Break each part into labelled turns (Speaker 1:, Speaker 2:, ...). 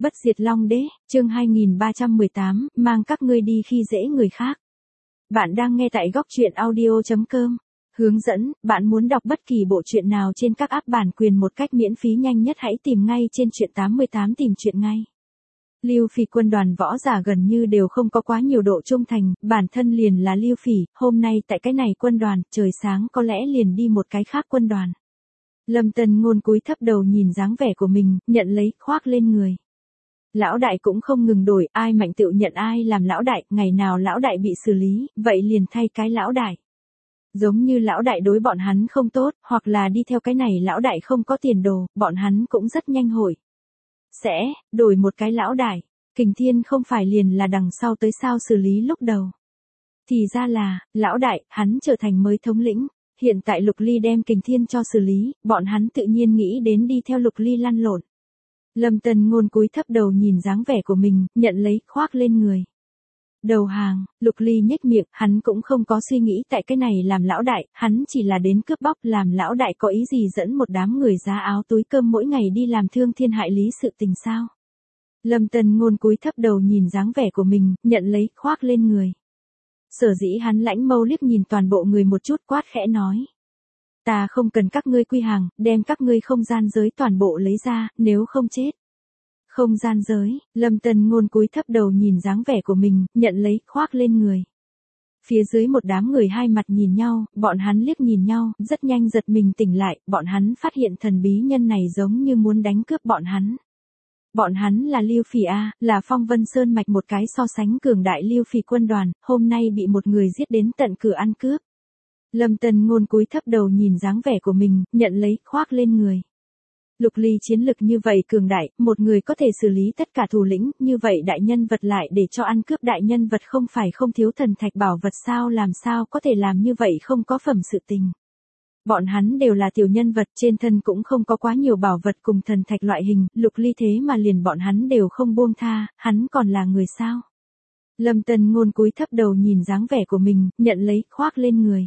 Speaker 1: Bất diệt Long Đế, chương 2318, mang các ngươi đi khi dễ người khác. Bạn đang nghe tại góc truyện audio.com. Hướng dẫn, bạn muốn đọc bất kỳ bộ truyện nào trên các app bản quyền một cách miễn phí nhanh nhất hãy tìm ngay trên truyện 88 tìm truyện ngay. Lưu Phỉ quân đoàn võ giả gần như đều không có quá nhiều độ trung thành, bản thân liền là Lưu Phỉ, hôm nay tại cái này quân đoàn, trời sáng có lẽ liền đi một cái khác quân đoàn. Lâm Tân Ngôn cúi thấp đầu nhìn dáng vẻ của mình, nhận lấy, khoác lên người. Lão đại cũng không ngừng đổi, ai mạnh tựu nhận ai làm lão đại, ngày nào lão đại bị xử lý, vậy liền thay cái lão đại. Giống như lão đại đối bọn hắn không tốt, hoặc là đi theo cái này lão đại không có tiền đồ, bọn hắn cũng rất nhanh hội. Sẽ, đổi một cái lão đại, Kình Thiên không phải liền là đằng sau tới sao xử lý lúc đầu. Thì ra là, lão đại, hắn trở thành mới thống lĩnh. Hiện tại Lục Ly đem Kình Thiên cho xử lý, bọn hắn tự nhiên nghĩ đến đi theo Lục Ly lăn lộn. Lâm Tân Ngôn cúi thấp đầu nhìn dáng vẻ của mình, nhận lấy, khoác lên người. Đầu hàng, Lục Ly nhếch miệng, hắn cũng không có suy nghĩ tại cái này làm lão đại, hắn chỉ là đến cướp bóc làm lão đại có ý gì dẫn một đám người giá áo túi cơm mỗi ngày đi làm thương thiên hại lý sự tình sao. Lâm Tân Ngôn cúi thấp đầu nhìn dáng vẻ của mình, nhận lấy, khoác lên người. Sở dĩ hắn lãnh mâu liếc nhìn toàn bộ người một chút quát khẽ nói. Ta không cần các ngươi quy hàng, đem các ngươi không gian giới toàn bộ lấy ra, nếu không chết. Không gian giới, Lâm Tân Ngôn cúi thấp đầu nhìn dáng vẻ của mình, nhận lấy, khoác lên người. Phía dưới một đám người hai mặt nhìn nhau, bọn hắn liếc nhìn nhau, rất nhanh giật mình tỉnh lại, bọn hắn phát hiện thần bí nhân này giống như muốn đánh cướp bọn hắn. Bọn hắn là Lưu Phỉ A, là Phong Vân Sơn mạch một cái so sánh cường đại Lưu Phỉ quân đoàn, hôm nay bị một người giết đến tận cửa ăn cướp. Lâm Tân Ngôn cúi thấp đầu nhìn dáng vẻ của mình, nhận lấy, khoác lên người. Lục Ly chiến lực như vậy cường đại, một người có thể xử lý tất cả thủ lĩnh, như vậy đại nhân vật lại để cho ăn cướp đại nhân vật không phải không thiếu thần thạch bảo vật sao, làm sao có thể làm như vậy không có phẩm sự tình. Bọn hắn đều là tiểu nhân vật, trên thân cũng không có quá nhiều bảo vật cùng thần thạch loại hình, Lục Ly thế mà liền bọn hắn đều không buông tha, hắn còn là người sao. Lâm Tân Ngôn cúi thấp đầu nhìn dáng vẻ của mình, nhận lấy, khoác lên người.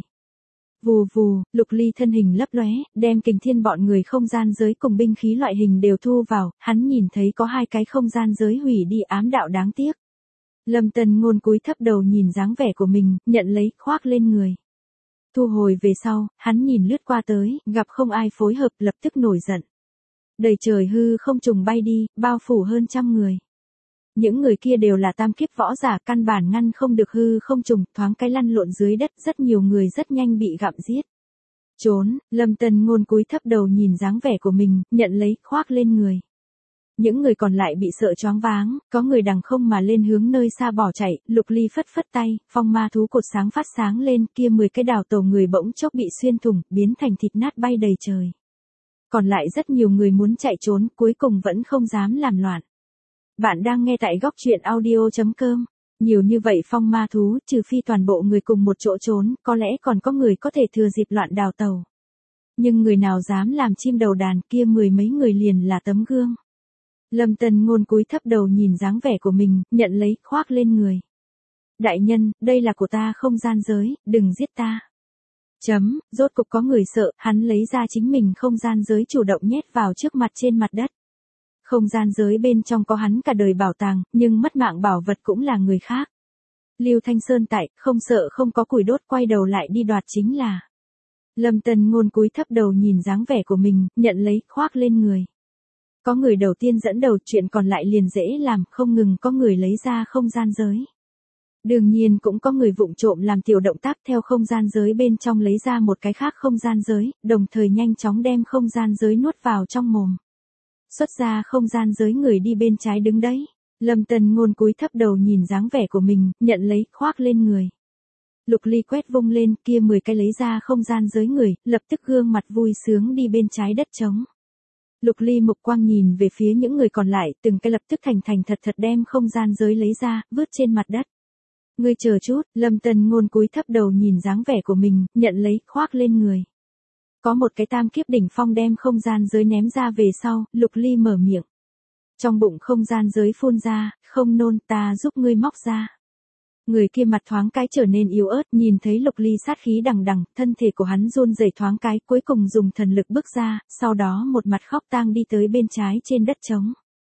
Speaker 1: Vù vù, Lục Ly thân hình lấp lóe, đem Kình Thiên bọn người không gian giới cùng binh khí loại hình đều thu vào, hắn nhìn thấy có hai cái không gian giới hủy đi ám đạo đáng tiếc. Lâm Tân Ngôn cúi thấp đầu nhìn dáng vẻ của mình, nhận lấy, khoác lên người. Thu hồi về sau, hắn nhìn lướt qua tới, gặp không ai phối hợp, lập tức nổi giận. Đầy trời hư không trùng bay đi, bao phủ hơn 100 người. Những người kia đều là tam kiếp võ giả, căn bản ngăn không được hư không trùng, thoáng cái lăn lộn dưới đất, rất nhiều người rất nhanh bị gặm giết. Trốn, Lâm Tân Ngôn cúi thấp đầu nhìn dáng vẻ của mình, nhận lấy, khoác lên người. Những người còn lại bị sợ choáng váng, có người đằng không mà lên hướng nơi xa bỏ chạy, Lục Ly phất phất tay, phong ma thú cột sáng phát sáng lên, kia 10 cái đào tàu người bỗng chốc bị xuyên thủng, biến thành thịt nát bay đầy trời. Còn lại rất nhiều người muốn chạy trốn, cuối cùng vẫn không dám làm loạn. Bạn đang nghe tại góc truyện audio.com. Nhiều như vậy phong ma thú, trừ phi toàn bộ người cùng một chỗ trốn, có lẽ còn có người có thể thừa dịp loạn đào tàu. Nhưng người nào dám làm chim đầu đàn, kia 10 mấy người liền là tấm gương. Lâm Tân Ngôn cúi thấp đầu nhìn dáng vẻ của mình, nhận lấy, khoác lên người. Đại nhân, đây là của ta không gian giới, đừng giết ta. Rốt cục có người sợ, hắn lấy ra chính mình không gian giới chủ động nhét vào trước mặt trên mặt đất. Không gian giới bên trong có hắn cả đời bảo tàng, nhưng mất mạng bảo vật cũng là người khác. Lưu Thanh Sơn tại, không sợ không có củi đốt, quay đầu lại đi đoạt chính là. Lâm Tân Ngôn cúi thấp đầu nhìn dáng vẻ của mình, nhận lấy, khoác lên người. Có người đầu tiên dẫn đầu, chuyện còn lại liền dễ làm, không ngừng có người lấy ra không gian giới. Đương nhiên cũng có người vụng trộm làm tiểu động tác theo không gian giới bên trong lấy ra một cái khác không gian giới, đồng thời nhanh chóng đem không gian giới nuốt vào trong mồm. Xuất ra không gian giới người đi bên trái đứng đấy. Lâm Tân Ngôn cúi thấp đầu nhìn dáng vẻ của mình, nhận lấy, khoác lên người. Lục Ly quét vung lên, kia 10 cái lấy ra không gian giới người, lập tức gương mặt vui sướng đi bên trái đất trống. Lục Ly mục quang nhìn về phía những người còn lại, từng cái lập tức thành thật đem không gian giới lấy ra, vứt trên mặt đất. Ngươi chờ chút, Lâm Tân Ngôn cúi thấp đầu nhìn dáng vẻ của mình, nhận lấy, khoác lên người. Có một cái tam kiếp đỉnh phong đem không gian giới ném ra về sau, Lục Ly mở miệng. Trong bụng không gian giới phun ra, không nôn, ta giúp ngươi móc ra. Người kia mặt thoáng cái trở nên yếu ớt, nhìn thấy Lục Ly sát khí đằng đằng, thân thể của hắn run rẩy thoáng cái, cuối cùng dùng thần lực bước ra, sau đó một mặt khóc tang đi tới bên trái trên đất trống.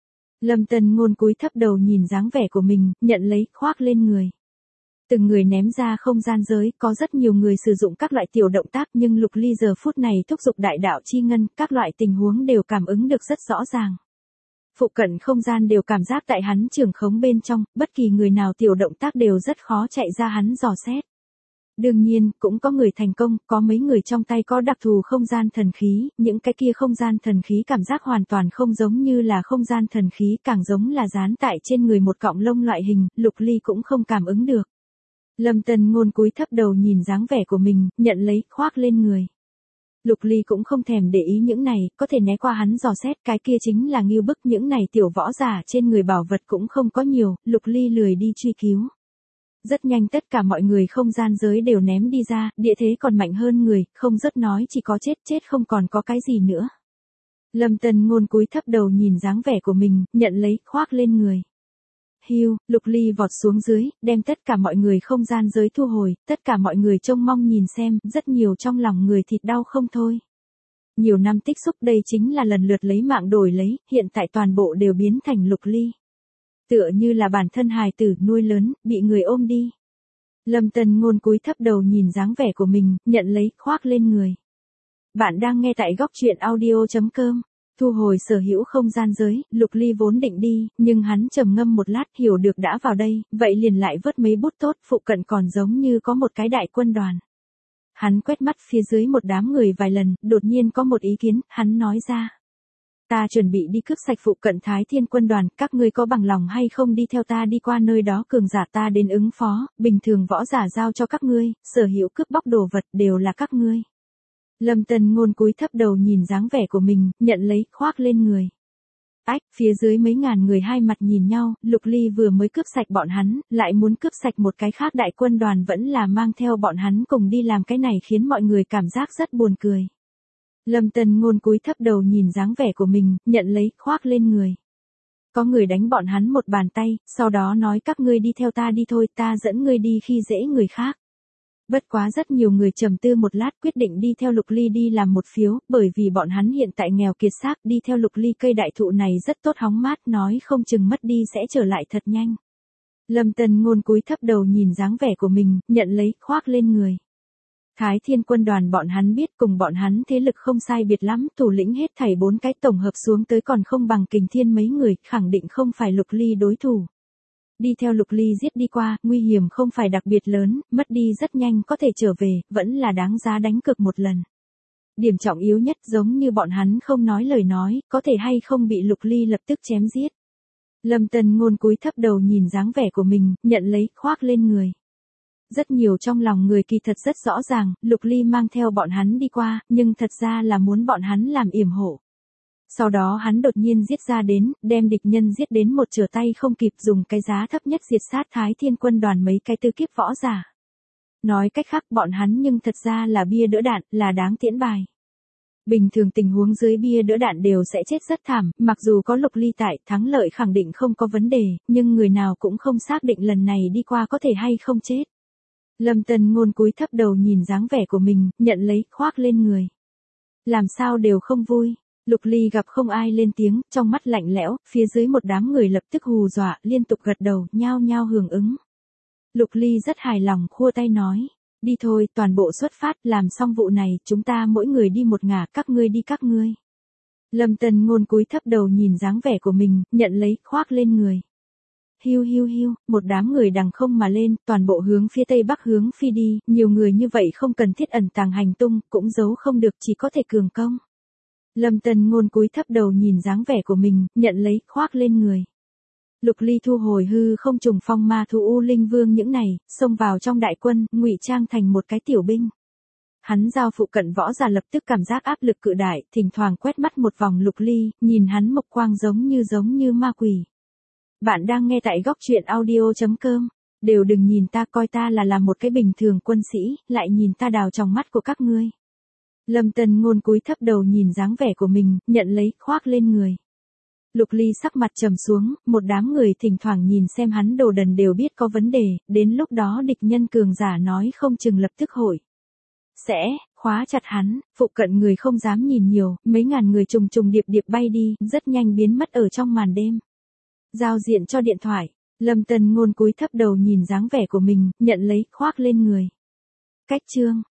Speaker 1: Lâm Tân Ngôn cúi thấp đầu nhìn dáng vẻ của mình, nhận lấy, khoác lên người. Từng người ném ra không gian giới, có rất nhiều người sử dụng các loại tiểu động tác nhưng Lục Ly giờ phút này thúc giục đại đạo chi ngân, các loại tình huống đều cảm ứng được rất rõ ràng. Phụ cận không gian đều cảm giác tại hắn trưởng khống bên trong, bất kỳ người nào tiểu động tác đều rất khó chạy ra hắn dò xét. Đương nhiên, cũng có người thành công, có mấy người trong tay có đặc thù không gian thần khí, những cái kia không gian thần khí cảm giác hoàn toàn không giống như là không gian thần khí, càng giống là dán tại trên người một cọng lông loại hình, Lục Ly cũng không cảm ứng được. Lâm Tân Ngôn cúi thấp đầu nhìn dáng vẻ của mình, nhận lấy, khoác lên người. Lục Ly cũng không thèm để ý những này, có thể né qua hắn dò xét, cái kia chính là ngưu bức, những này tiểu võ giả trên người bảo vật cũng không có nhiều, Lục Ly lười đi truy cứu. Rất nhanh tất cả mọi người không gian giới đều ném đi ra, địa thế còn mạnh hơn người, không rất nói chỉ có chết không còn có cái gì nữa. Lâm Tân Ngôn cúi thấp đầu nhìn dáng vẻ của mình, nhận lấy, khoác lên người. Hiu, Lục Ly vọt xuống dưới, đem tất cả mọi người không gian giới thu hồi, tất cả mọi người trông mong nhìn xem, rất nhiều trong lòng người thịt đau không thôi. Nhiều năm tích xúc đây chính là lần lượt lấy mạng đổi lấy, hiện tại toàn bộ đều biến thành Lục Ly. Tựa như là bản thân hài tử nuôi lớn, bị người ôm đi. Lâm Tân Ngôn cúi thấp đầu nhìn dáng vẻ của mình, nhận lấy, khoác lên người. Bạn đang nghe tại góc truyện audio.com. Thu hồi sở hữu không gian giới, Lục Ly vốn định đi, nhưng hắn trầm ngâm một lát hiểu được đã vào đây, vậy liền lại vớt mấy bút tốt, phụ cận còn giống như có một cái đại quân đoàn. Hắn quét mắt phía dưới một đám người vài lần, đột nhiên có một ý kiến, hắn nói ra. Ta chuẩn bị đi cướp sạch phụ cận Thái Thiên quân đoàn, các ngươi có bằng lòng hay không đi theo ta đi qua nơi đó, cường giả ta đến ứng phó, bình thường võ giả giao cho các ngươi, sở hữu cướp bóc đồ vật đều là các ngươi. Lâm Tân Ngôn cúi thấp đầu nhìn dáng vẻ của mình, nhận lấy, khoác lên người. Ách, phía dưới mấy ngàn người hai mặt nhìn nhau, Lục Ly vừa mới cướp sạch bọn hắn, lại muốn cướp sạch một cái khác, đại quân đoàn vẫn là mang theo bọn hắn cùng đi làm cái này khiến mọi người cảm giác rất buồn cười. Lâm Tân Ngôn cúi thấp đầu nhìn dáng vẻ của mình, nhận lấy, khoác lên người. Có người đánh bọn hắn một bàn tay, sau đó nói các ngươi đi theo ta đi thôi, ta dẫn ngươi đi khi dễ người khác. Bất quá rất nhiều người trầm tư một lát quyết định đi theo Lục Ly đi làm một phiếu, bởi vì bọn hắn hiện tại nghèo kiệt xác, đi theo Lục Ly cây đại thụ này rất tốt hóng mát, nói không chừng mất đi sẽ trở lại thật nhanh. Lâm Tân Ngôn cúi thấp đầu nhìn dáng vẻ của mình, nhận lấy, khoác lên người. Thái Thiên quân đoàn bọn hắn biết cùng bọn hắn thế lực không sai biệt lắm, thủ lĩnh hết thảy 4 cái tổng hợp xuống tới còn không bằng Kình Thiên mấy người, khẳng định không phải Lục Ly đối thủ. Đi theo Lục Ly giết đi qua, nguy hiểm không phải đặc biệt lớn, mất đi rất nhanh có thể trở về, vẫn là đáng giá đánh cược một lần. Điểm trọng yếu nhất giống như bọn hắn không nói lời nói, có thể hay không bị Lục Ly lập tức chém giết. Lâm Tân Ngôn cúi thấp đầu nhìn dáng vẻ của mình, nhận lấy, khoác lên người. Rất nhiều trong lòng người kỳ thật rất rõ ràng, Lục Ly mang theo bọn hắn đi qua, nhưng thật ra là muốn bọn hắn làm yểm hộ. Sau đó hắn đột nhiên giết ra đến, đem địch nhân giết đến một trở tay không kịp, dùng cái giá thấp nhất diệt sát Thái Thiên quân đoàn mấy cái tư kiếp võ giả. Nói cách khác bọn hắn nhưng thật ra là bia đỡ đạn, là đáng tiễn bài. Bình thường tình huống dưới bia đỡ đạn đều sẽ chết rất thảm, mặc dù có Lục Ly tại, thắng lợi khẳng định không có vấn đề, nhưng người nào cũng không xác định lần này đi qua có thể hay không chết. Lâm Tân Ngôn cúi thấp đầu nhìn dáng vẻ của mình, nhận lấy, khoác lên người. Làm sao đều không vui. Lục Ly gặp không ai lên tiếng, trong mắt lạnh lẽo, phía dưới một đám người lập tức hù dọa, liên tục gật đầu, nhao nhao hưởng ứng. Lục Ly rất hài lòng, khua tay nói, đi thôi, toàn bộ xuất phát, làm xong vụ này, chúng ta mỗi người đi một ngả, các ngươi đi các ngươi. Lâm Tân Ngôn cúi thấp đầu nhìn dáng vẻ của mình, nhận lấy, khoác lên người. Hiu hiu hiu, một đám người đằng không mà lên, toàn bộ hướng phía tây bắc hướng phi đi, nhiều người như vậy không cần thiết ẩn tàng hành tung, cũng giấu không được, chỉ có thể cường công. Lâm Tân Ngôn cúi thấp đầu nhìn dáng vẻ của mình, nhận lấy, khoác lên người. Lục Ly thu hồi hư không trùng phong ma thú U Linh Vương những này, xông vào trong đại quân, ngụy trang thành một cái tiểu binh. Hắn giao phụ cận võ giả lập tức cảm giác áp lực cự đại, thỉnh thoảng quét mắt một vòng Lục Ly, nhìn hắn mộc quang giống như ma quỷ. Bạn đang nghe tại góc truyện audio.com. Đều đừng nhìn ta, coi ta là một cái bình thường quân sĩ, lại nhìn ta đào trong mắt của các ngươi. Lâm Tân Ngôn cúi thấp đầu nhìn dáng vẻ của mình, nhận lấy, khoác lên người. Lục Ly sắc mặt trầm xuống, một đám người thỉnh thoảng nhìn xem hắn đồ đần đều biết có vấn đề, đến lúc đó địch nhân cường giả nói không chừng lập tức hội. Sẽ, khóa chặt hắn, phụ cận người không dám nhìn nhiều, mấy ngàn người trùng điệp bay đi, rất nhanh biến mất ở trong màn đêm. Giao diện cho điện thoại. Lâm Tân Ngôn cúi thấp đầu nhìn dáng vẻ của mình, nhận lấy, khoác lên người. Cách chương.